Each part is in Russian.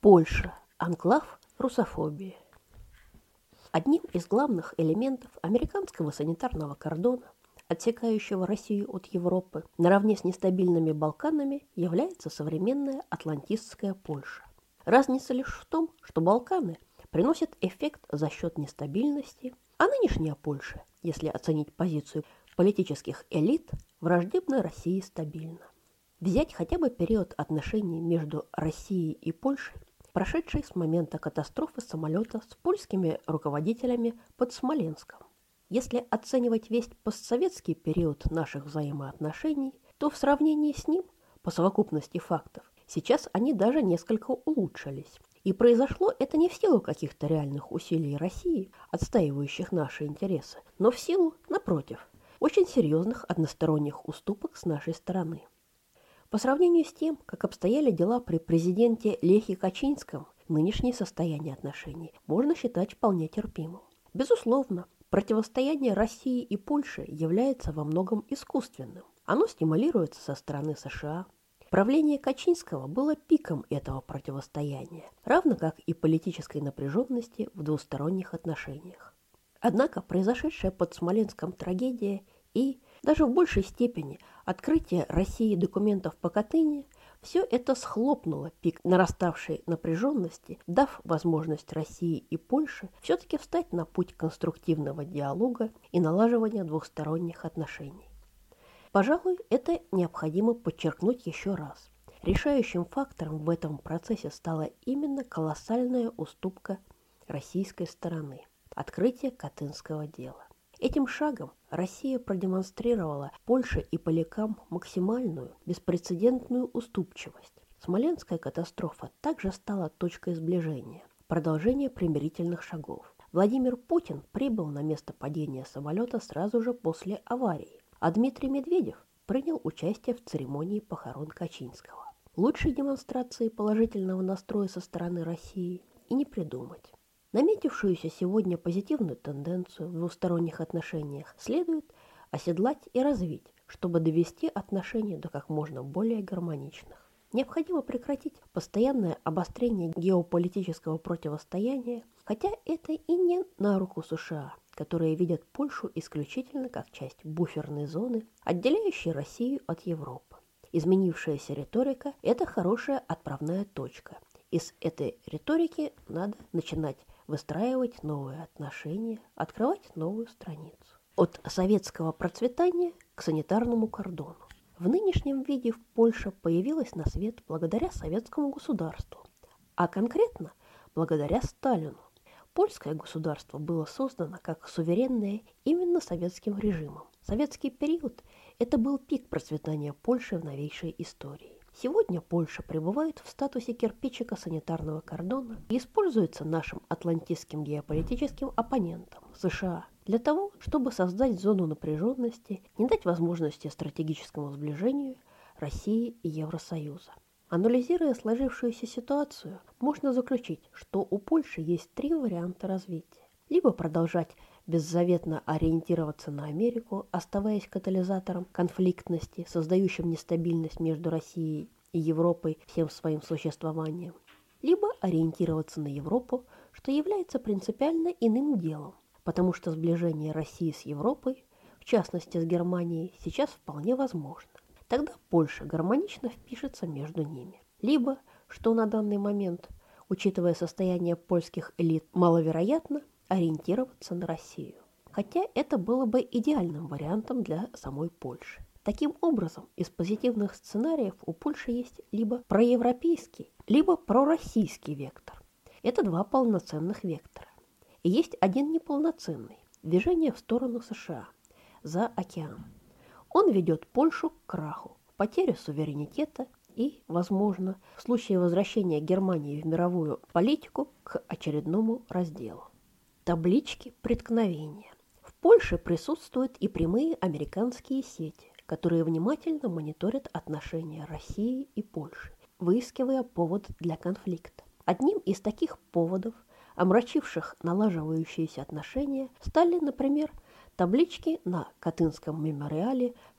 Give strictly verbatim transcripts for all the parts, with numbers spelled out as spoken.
Польша. Анклав русофобии. Одним из главных элементов американского санитарного кордона, отсекающего Россию от Европы, наравне с нестабильными Балканами, является современная атлантистская Польша. Разница лишь в том, что Балканы приносят эффект за счет нестабильности, а нынешняя Польша, если оценить позицию политических элит, враждебна России стабильно. Взять хотя бы период отношений между Россией и Польшей, прошедший с момента катастрофы самолета с польскими руководителями под Смоленском. Если оценивать весь постсоветский период наших взаимоотношений, то в сравнении с ним, по совокупности фактов, сейчас они даже несколько улучшились. И произошло это не в силу каких-то реальных усилий России, отстаивающих наши интересы, но в силу, напротив, очень серьезных односторонних уступок с нашей стороны. По сравнению с тем, как обстояли дела при президенте Лехе Качинском, нынешнее состояние отношений можно считать вполне терпимым. Безусловно, противостояние России и Польши является во многом искусственным. Оно стимулируется со стороны США. Правление Качинского было пиком этого противостояния, равно как и политической напряженности в двусторонних отношениях. Однако произошедшая под Смоленском трагедия и, даже в большей степени, открытие России документов по Катыни, все это схлопнуло пик нараставшей напряженности, дав возможность России и Польше все-таки встать на путь конструктивного диалога и налаживания двухсторонних отношений. Пожалуй, это необходимо подчеркнуть еще раз. Решающим фактором в этом процессе стала именно колоссальная уступка российской стороны – открытие Катынского дела. Этим шагом Россия продемонстрировала Польше и полякам максимальную, беспрецедентную уступчивость. Смоленская катастрофа также стала точкой сближения, продолжение примирительных шагов. Владимир Путин прибыл на место падения самолета сразу же после аварии, а Дмитрий Медведев принял участие в церемонии похорон Качинского. Лучшей демонстрации положительного настроя со стороны России и не придумать. Наметившуюся сегодня позитивную тенденцию в двусторонних отношениях следует оседлать и развить, чтобы довести отношения до как можно более гармоничных. Необходимо прекратить постоянное обострение геополитического противостояния, хотя это и не на руку США, которые видят Польшу исключительно как часть буферной зоны, отделяющей Россию от Европы. Изменившаяся риторика – это хорошая отправная точка. Из этой риторики надо начинать выстраивать новые отношения, открывать новую страницу. От советского процветания к санитарному кордону. В нынешнем виде Польша появилась на свет благодаря советскому государству, а конкретно благодаря Сталину. Польское государство было создано как суверенное именно советским режимом. Советский период – это был пик процветания Польши в новейшей истории. Сегодня Польша пребывает в статусе кирпичика санитарного кордона и используется нашим атлантистским геополитическим оппонентом США для того, чтобы создать зону напряженности, не дать возможности стратегическому сближению России и Евросоюза. Анализируя сложившуюся ситуацию, можно заключить, что у Польши есть три варианта развития. Либо продолжать беззаветно ориентироваться на Америку, оставаясь катализатором конфликтности, создающим нестабильность между Россией и Европой всем своим существованием, либо ориентироваться на Европу, что является принципиально иным делом, потому что сближение России с Европой, в частности с Германией, сейчас вполне возможно. Тогда Польша гармонично впишется между ними. Либо, что на данный момент, учитывая состояние польских элит, маловероятно, ориентироваться на Россию. Хотя это было бы идеальным вариантом для самой Польши. Таким образом, из позитивных сценариев у Польши есть либо проевропейский, либо пророссийский вектор. Это два полноценных вектора. И есть один неполноценный – движение в сторону США, за океан. Он ведет Польшу к краху, потере суверенитета и, возможно, в случае возвращения Германии в мировую политику, к очередному разделу. Таблички преткновения. В Польше присутствуют и прямые американские сети, которые внимательно мониторят отношения России и Польши, выискивая повод для конфликта. Одним из таких поводов, омрачивших налаживающиеся отношения, стали, например, таблички на Катынском мемориале в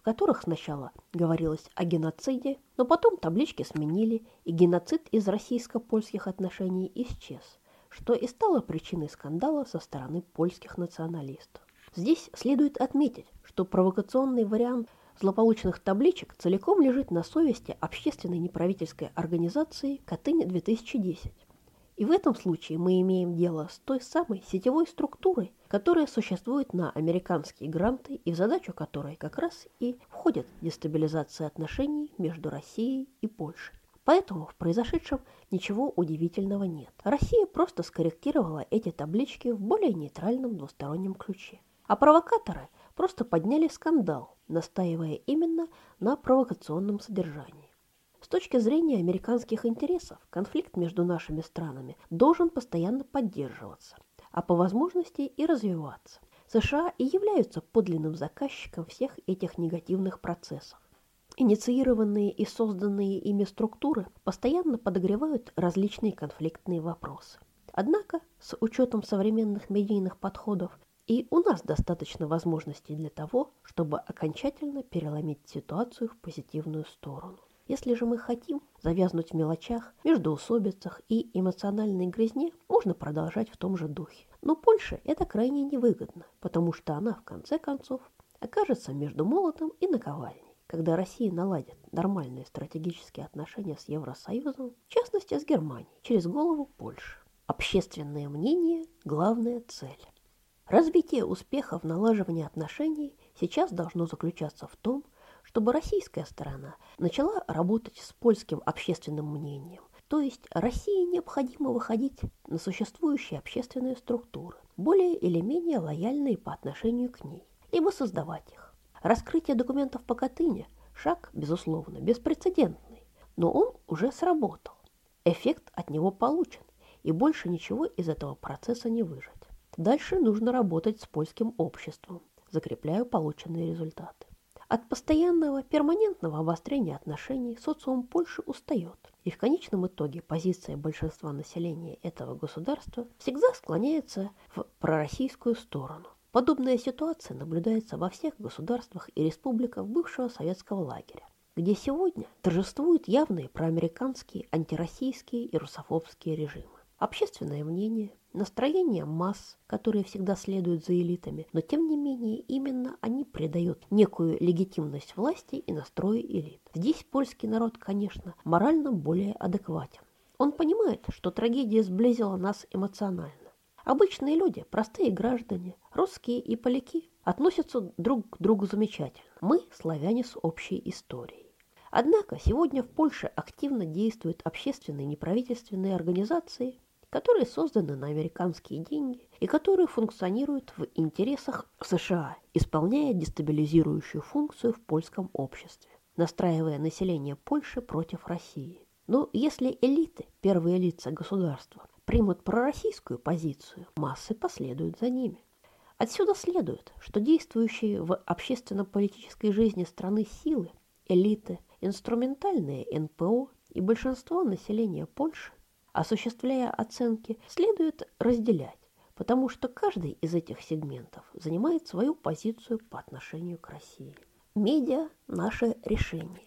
которых сначала говорилось о геноциде, но потом таблички сменили, и геноцид из российско-польских отношений исчез, что и стало причиной скандала со стороны польских националистов. Здесь следует отметить, что провокационный вариант злополучных табличек целиком лежит на совести общественной неправительской организации «Катынь-две тысячи десять». И в этом случае мы имеем дело с той самой сетевой структурой, которая существует на американские гранты и в задачу которой как раз и входит дестабилизация отношений между Россией и Польшей. Поэтому в произошедшем ничего удивительного нет. Россия просто скорректировала эти таблички в более нейтральном двустороннем ключе. А провокаторы просто подняли скандал, настаивая именно на провокационном содержании. С точки зрения американских интересов, конфликт между нашими странами должен постоянно поддерживаться, а по возможности и развиваться. США и являются подлинным заказчиком всех этих негативных процессов. Инициированные и созданные ими структуры постоянно подогревают различные конфликтные вопросы. Однако, с учетом современных медийных подходов, и у нас достаточно возможностей для того, чтобы окончательно переломить ситуацию в позитивную сторону. Если же мы хотим завязнуть в мелочах, междоусобицах и эмоциональной грязне, можно продолжать в том же духе. Но Польше это крайне невыгодно, потому что она, в конце концов, окажется между молотом и наковальней. Когда Россия наладит нормальные стратегические отношения с Евросоюзом, в частности с Германией, через голову Польши. Общественное мнение – главная цель. Развитие успеха в налаживании отношений сейчас должно заключаться в том, чтобы российская сторона начала работать с польским общественным мнением. То есть России необходимо выходить на существующие общественные структуры, более или менее лояльные по отношению к ней, либо создавать их. Раскрытие документов по Катыни – шаг, безусловно, беспрецедентный, но он уже сработал. Эффект от него получен, и больше ничего из этого процесса не выжать. Дальше нужно работать с польским обществом, закрепляя полученные результаты. От постоянного перманентного обострения отношений социум Польши устает, и в конечном итоге позиция большинства населения этого государства всегда склоняется в пророссийскую сторону. Подобная ситуация наблюдается во всех государствах и республиках бывшего советского лагеря, где сегодня торжествуют явные проамериканские, антироссийские и русофобские режимы. Общественное мнение, настроение масс, которые всегда следуют за элитами, но тем не менее именно они придают некую легитимность власти и настрою элит. Здесь польский народ, конечно, морально более адекватен. Он понимает, что трагедия сблизила нас эмоционально. Обычные люди, простые граждане, русские и поляки относятся друг к другу замечательно. Мы славяне с общей историей. Однако сегодня в Польше активно действуют общественные неправительственные организации, которые созданы на американские деньги и которые функционируют в интересах США, исполняя дестабилизирующую функцию в польском обществе, настраивая население Польши против России. Но если элиты, первые лица государства, примут пророссийскую позицию, массы последуют за ними. Отсюда следует, что действующие в общественно-политической жизни страны силы, элиты, инструментальные эн пэ о и большинство населения Польши, осуществляя оценки, следует разделять, потому что каждый из этих сегментов занимает свою позицию по отношению к России. Медиа – наше решение.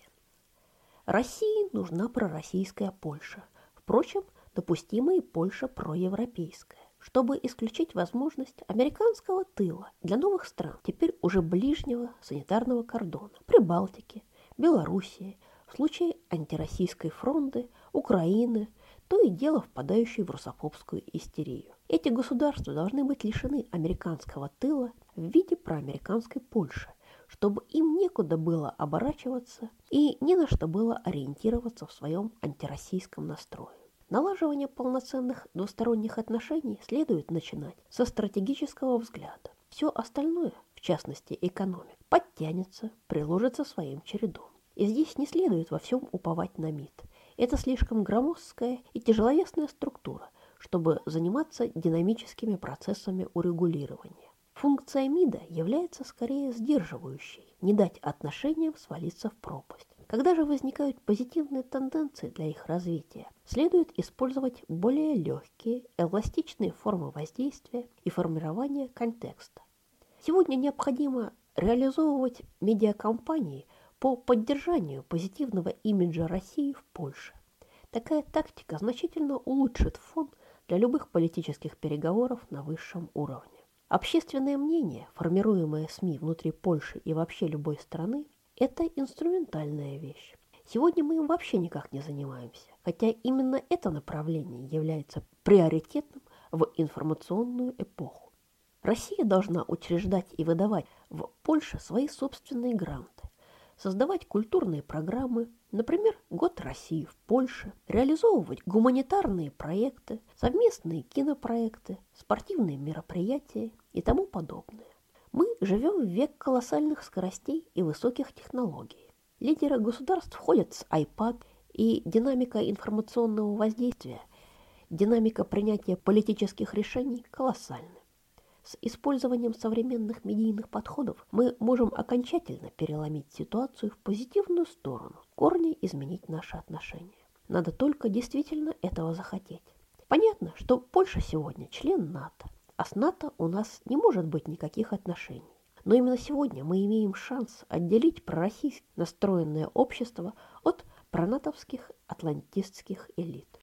России нужна пророссийская Польша, впрочем, допустимая и Польша проевропейская, чтобы исключить возможность американского тыла для новых стран, теперь уже ближнего санитарного кордона, Прибалтики, Белоруссии, в случае антироссийской фронты, Украины, то и дело впадающей в русофобскую истерию. Эти государства должны быть лишены американского тыла в виде проамериканской Польши, чтобы им некуда было оборачиваться и не на что было ориентироваться в своем антироссийском настрое. Налаживание полноценных двусторонних отношений следует начинать со стратегического взгляда. Все остальное, в частности экономика, подтянется, приложится своим чередом. И здесь не следует во всем уповать на МИД. Это слишком громоздкая и тяжеловесная структура, чтобы заниматься динамическими процессами урегулирования. Функция МИДа является скорее сдерживающей, не дать отношениям свалиться в пропасть. Когда же возникают позитивные тенденции для их развития, следует использовать более легкие, эластичные формы воздействия и формирования контекста. Сегодня необходимо реализовывать медиакампании по поддержанию позитивного имиджа России в Польше. Такая тактика значительно улучшит фон для любых политических переговоров на высшем уровне. Общественное мнение, формируемое СМИ внутри Польши и вообще любой страны, это инструментальная вещь. Сегодня мы им вообще никак не занимаемся, хотя именно это направление является приоритетным в информационную эпоху. Россия должна учреждать и выдавать в Польше свои собственные гранты, создавать культурные программы, например, «Год России в Польше», реализовывать гуманитарные проекты, совместные кинопроекты, спортивные мероприятия и тому подобное. Мы живем в век колоссальных скоростей и высоких технологий. Лидеры государств ходят с iPad, и динамика информационного воздействия, динамика принятия политических решений колоссальны. С использованием современных медийных подходов мы можем окончательно переломить ситуацию в позитивную сторону, в корне изменить наши отношения. Надо только действительно этого захотеть. Понятно, что Польша сегодня член НАТО, а с НАТО у нас не может быть никаких отношений. Но именно сегодня мы имеем шанс отделить пророссийски настроенное общество от пронатовских атлантистских элит.